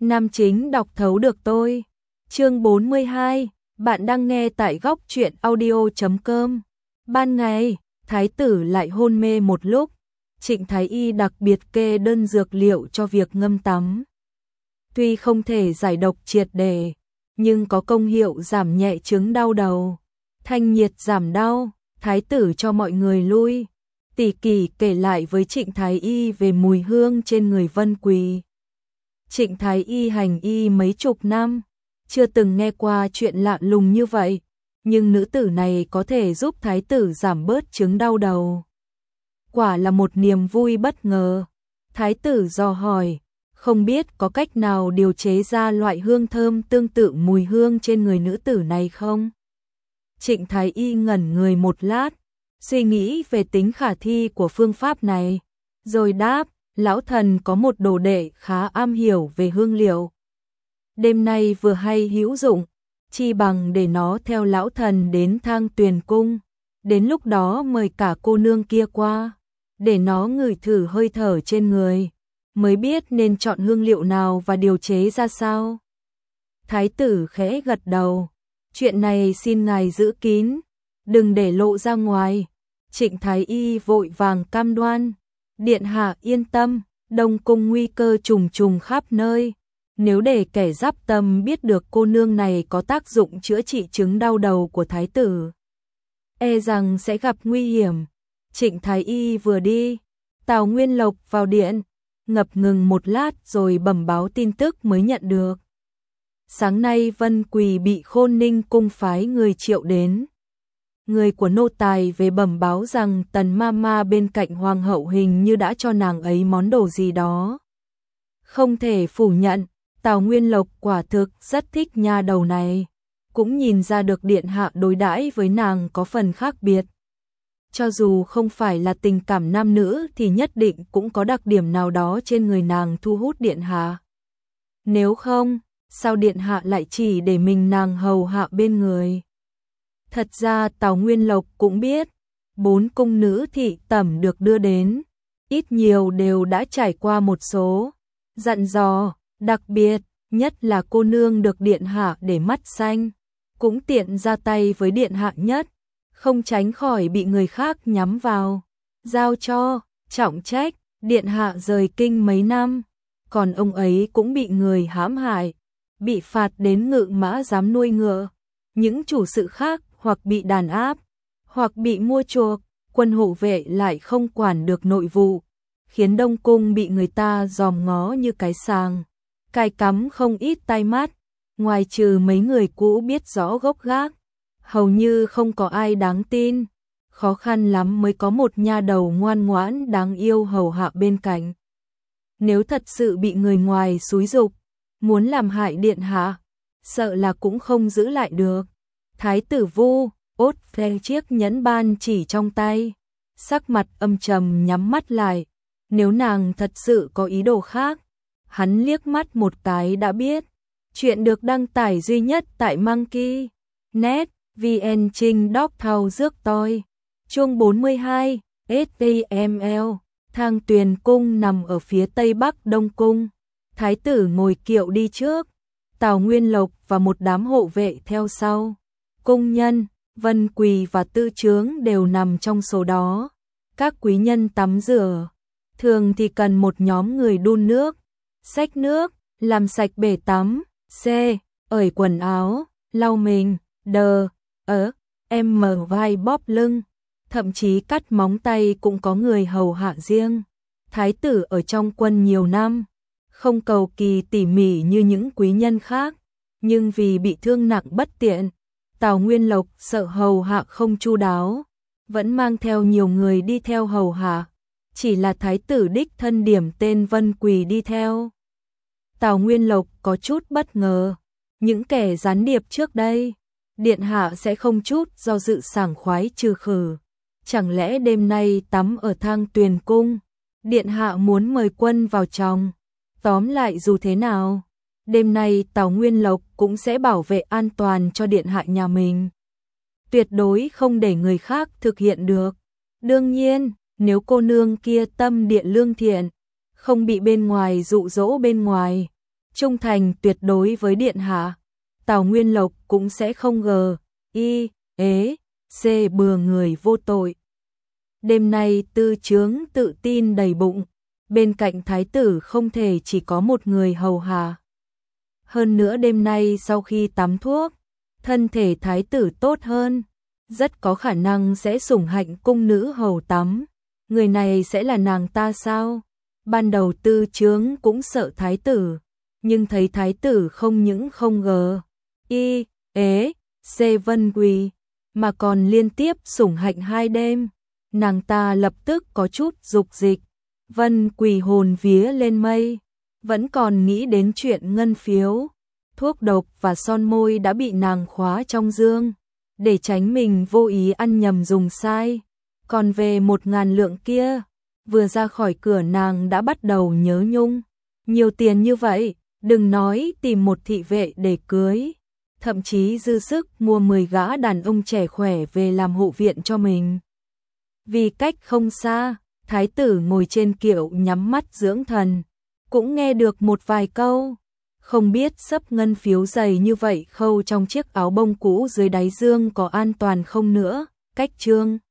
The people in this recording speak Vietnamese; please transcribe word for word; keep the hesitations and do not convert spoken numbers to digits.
Nam chính đọc thấu được tôi. Chương bốn mươi hai, bạn đang nghe tại góc truyện audio chấm com. Ban ngày, thái tử lại hôn mê một lúc. Trịnh Thái Y đặc biệt kê đơn dược liệu cho việc ngâm tắm. Tuy không thể giải độc triệt để, nhưng có công hiệu giảm nhẹ chứng đau đầu, thanh nhiệt giảm đau. Thái tử cho mọi người lui. Tỷ Kỳ kể lại với Trịnh Thái Y về mùi hương trên người Vân Quỳ. Trịnh Thái Y hành y mấy chục năm, chưa từng nghe qua chuyện lạ lùng như vậy, nhưng nữ tử này có thể giúp thái tử giảm bớt chứng đau đầu. Quả là một niềm vui bất ngờ. Thái tử dò hỏi, không biết có cách nào điều chế ra loại hương thơm tương tự mùi hương trên người nữ tử này không? Trịnh Thái Y ngẩn người một lát, suy nghĩ về tính khả thi của phương pháp này, rồi đáp, lão thần có một đồ đệ khá am hiểu về hương liệu. Đêm nay vừa hay hữu dụng, chi bằng để nó theo lão thần đến Thang Tuyền cung, đến lúc đó mời cả cô nương kia qua, để nó ngửi thử hơi thở trên người, mới biết nên chọn hương liệu nào và điều chế ra sao. Thái tử khẽ gật đầu, chuyện này xin ngài giữ kín, đừng để lộ ra ngoài. Trịnh Thái Y vội vàng cam đoan, điện hạ yên tâm, Đông cung nguy cơ trùng trùng khắp nơi, nếu để kẻ giáp tâm biết được cô nương này có tác dụng chữa trị chứng đau đầu của thái tử, e rằng sẽ gặp nguy hiểm. Trịnh Thái Y vừa đi, Tào Nguyên Lộc vào điện, ngập ngừng một lát rồi bẩm báo tin tức mới nhận được. Sáng nay Vân Quỳ bị Khôn Ninh cung phái người triệu đến. Người của nô tài về bẩm báo rằng Tần Mama bên cạnh hoàng hậu hình như đã cho nàng ấy món đồ gì đó. Không thể phủ nhận, Tào Nguyên Lộc quả thực rất thích nha đầu này, cũng nhìn ra được điện hạ đối đãi với nàng có phần khác biệt. Cho dù không phải là tình cảm nam nữ thì nhất định cũng có đặc điểm nào đó trên người nàng thu hút điện hạ. Nếu không, sao điện hạ lại chỉ để mình nàng hầu hạ bên người? Thật ra Tào Nguyên Lộc cũng biết, bốn cung nữ thị tẩm được đưa đến, ít nhiều đều đã trải qua một số dặn dò, đặc biệt, nhất là cô nương được điện hạ để mắt xanh, cũng tiện ra tay với điện hạ nhất, không tránh khỏi bị người khác nhắm vào, giao cho, trọng trách, điện hạ rời kinh mấy năm, còn ông ấy cũng bị người hãm hại, bị phạt đến ngự mã giám nuôi ngựa, những chủ sự khác hoặc bị đàn áp, hoặc bị mua chuộc, quân hộ vệ lại không quản được nội vụ, khiến Đông cung bị người ta dòm ngó như cái sàng, cài cắm không ít tai mắt, ngoài trừ mấy người cũ biết rõ gốc gác, hầu như không có ai đáng tin, khó khăn lắm mới có một nha đầu ngoan ngoãn đáng yêu hầu hạ bên cạnh. Nếu thật sự bị người ngoài xúi giục, muốn làm hại điện hạ, sợ là cũng không giữ lại được. Thái tử Vu ốt phe chiếc nhẫn ban chỉ trong tay, sắc mặt âm trầm nhắm mắt lại, nếu nàng thật sự có ý đồ khác, hắn liếc mắt một cái đã biết. Chuyện được đăng tải duy nhất tại Monkey net vn Trinh Đóc Thao Rước Toi. Chương bốn mươi hai, ét pê em lờ, Thang Tuyền cung nằm ở phía tây bắc Đông cung. Thái tử ngồi kiệu đi trước, Tào Nguyên Lộc và một đám hộ vệ theo sau. Cung nhân, Vân Quỳ và tư trướng đều nằm trong số đó. Các quý nhân tắm rửa, thường thì cần một nhóm người đun nước, xách nước, làm sạch bể tắm, c, ởi quần áo, lau mình, đờ, ớ, em mở vai bóp lưng, thậm chí cắt móng tay cũng có người hầu hạ riêng. Thái tử ở trong quân nhiều năm, không cầu kỳ tỉ mỉ như những quý nhân khác, nhưng vì bị thương nặng bất tiện, Tào Nguyên Lộc sợ hầu hạ không chu đáo, vẫn mang theo nhiều người đi theo hầu hạ, chỉ là thái tử đích thân điểm tên Vân Quỳ đi theo. Tào Nguyên Lộc có chút bất ngờ, những kẻ gián điệp trước đây, điện hạ sẽ không chút do dự sảng khoái trừ khử. Chẳng lẽ đêm nay tắm ở Thang Tuyền cung, điện hạ muốn mời quân vào trong? Tóm lại dù thế nào, đêm nay Tào Nguyên Lộc cũng sẽ bảo vệ an toàn cho điện hạ nhà mình. Tuyệt đối không để người khác thực hiện được. Đương nhiên, nếu cô nương kia tâm địa lương thiện, không bị bên ngoài dụ dỗ bên ngoài, trung thành tuyệt đối với điện hạ. Tào Nguyên Lộc cũng sẽ không gờ, y, ế, c bừa người vô tội. Đêm nay Tư Chướng tự tin đầy bụng, bên cạnh thái tử không thể chỉ có một người hầu hạ. Hơn nữa đêm nay sau khi tắm thuốc, thân thể thái tử tốt hơn, rất có khả năng sẽ sủng hạnh cung nữ hầu tắm. Người này sẽ là nàng ta sao? Ban đầu Tư Chướng cũng sợ thái tử, nhưng thấy thái tử không những không gờ, y, ế, c vân quỳ, mà còn liên tiếp sủng hạnh hai đêm. Nàng ta lập tức có chút dục dịch, vân quỳ hồn vía lên mây, vẫn còn nghĩ đến chuyện ngân phiếu, thuốc độc và son môi đã bị nàng khóa trong dương, để tránh mình vô ý ăn nhầm dùng sai. Còn về một ngàn lượng kia, vừa ra khỏi cửa nàng đã bắt đầu nhớ nhung. Nhiều tiền như vậy, đừng nói tìm một thị vệ để cưới, thậm chí dư sức mua mười gã đàn ông trẻ khỏe về làm hộ viện cho mình. Vì cách không xa, thái tử ngồi trên kiệu nhắm mắt dưỡng thần, cũng nghe được một vài câu. Không biết xấp ngân phiếu dày như vậy khâu trong chiếc áo bông cũ dưới đáy dương có an toàn không nữa. Cách Trương